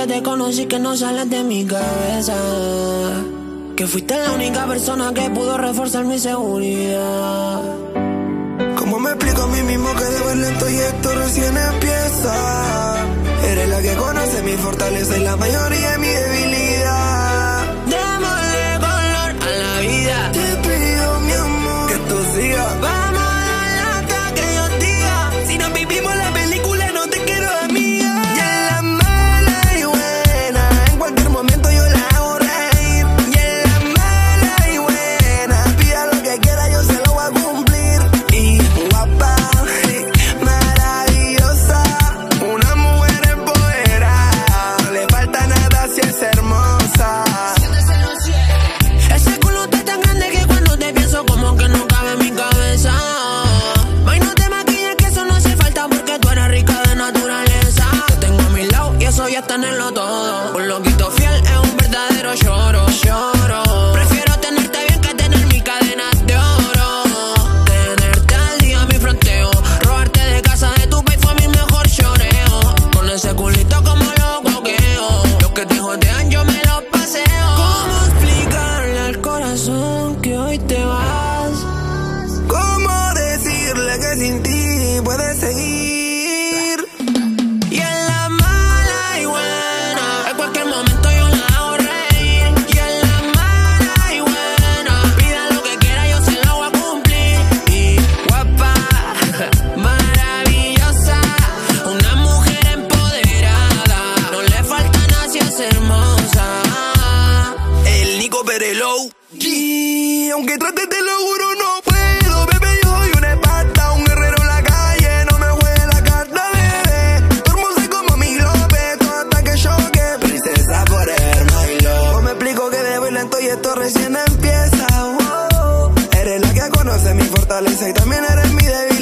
que te conocí que no sales de mi cabeza. Que fuiste la única persona que pudo reforzar mi seguridad. ¿Cómo me explico a mí mismo que debo ir lento y esto recién empieza? Eres la que conoce mi fortaleza y la mayoría de mi debilidad. Démosle color a la vida. Te pido, mi amor, que esto siga. Vamos a darle hasta que Dios diga. Si nos vivimos la película, no te quiero amiga. Y en la mala y buena, en cualquier momento yo la hago reír. Y en la mala y buena, pida lo que quiera, yo se lo voy a cumplir. Y guapa, maravillosa, una mujer empoderada, no le falta nada si es hermosa. Ese culo está tan grande que cuando te pienso como que no cabe en mi cabeza. Ay, no te maquilles que eso no hace falta porque tú eres rica de naturaleza. Te tengo a mi lado y eso ya está en lo todo. Un loquito fiel es un verdadero lloro, lloro. Prefiero tenerte bien que tener mi cadena de oro. Tenerte al día mi fronteo. Robarte de casa de tu país fue mi mejor choreo. Con ese culito como lo coqueo. Los que te jodean yo me los paseo. ¿Cómo explicarle al corazón que hoy te vas? ¿Cómo decirle que sin ti puedes seguir? Y en la mala y buena, en cualquier momento yo la hago reír. Y en la mala y buena, pida lo que quiera, yo se lo voy a cumplir. Y guapa, maravillosa, una mujer empoderada, no le falta nada si es hermosa. El Nico Perelou. Y aunque trates te lo juro no puedo, bebé, yo soy una espata, un guerrero en la calle, no me juegue la carta, bebé. Tu hermosa como mi López, todo hasta que choque, princesa forever, my love. No me explico que debo ir lento y esto recién empieza, oh. Eres la que conoce mi fortaleza y también eres mi debilidad.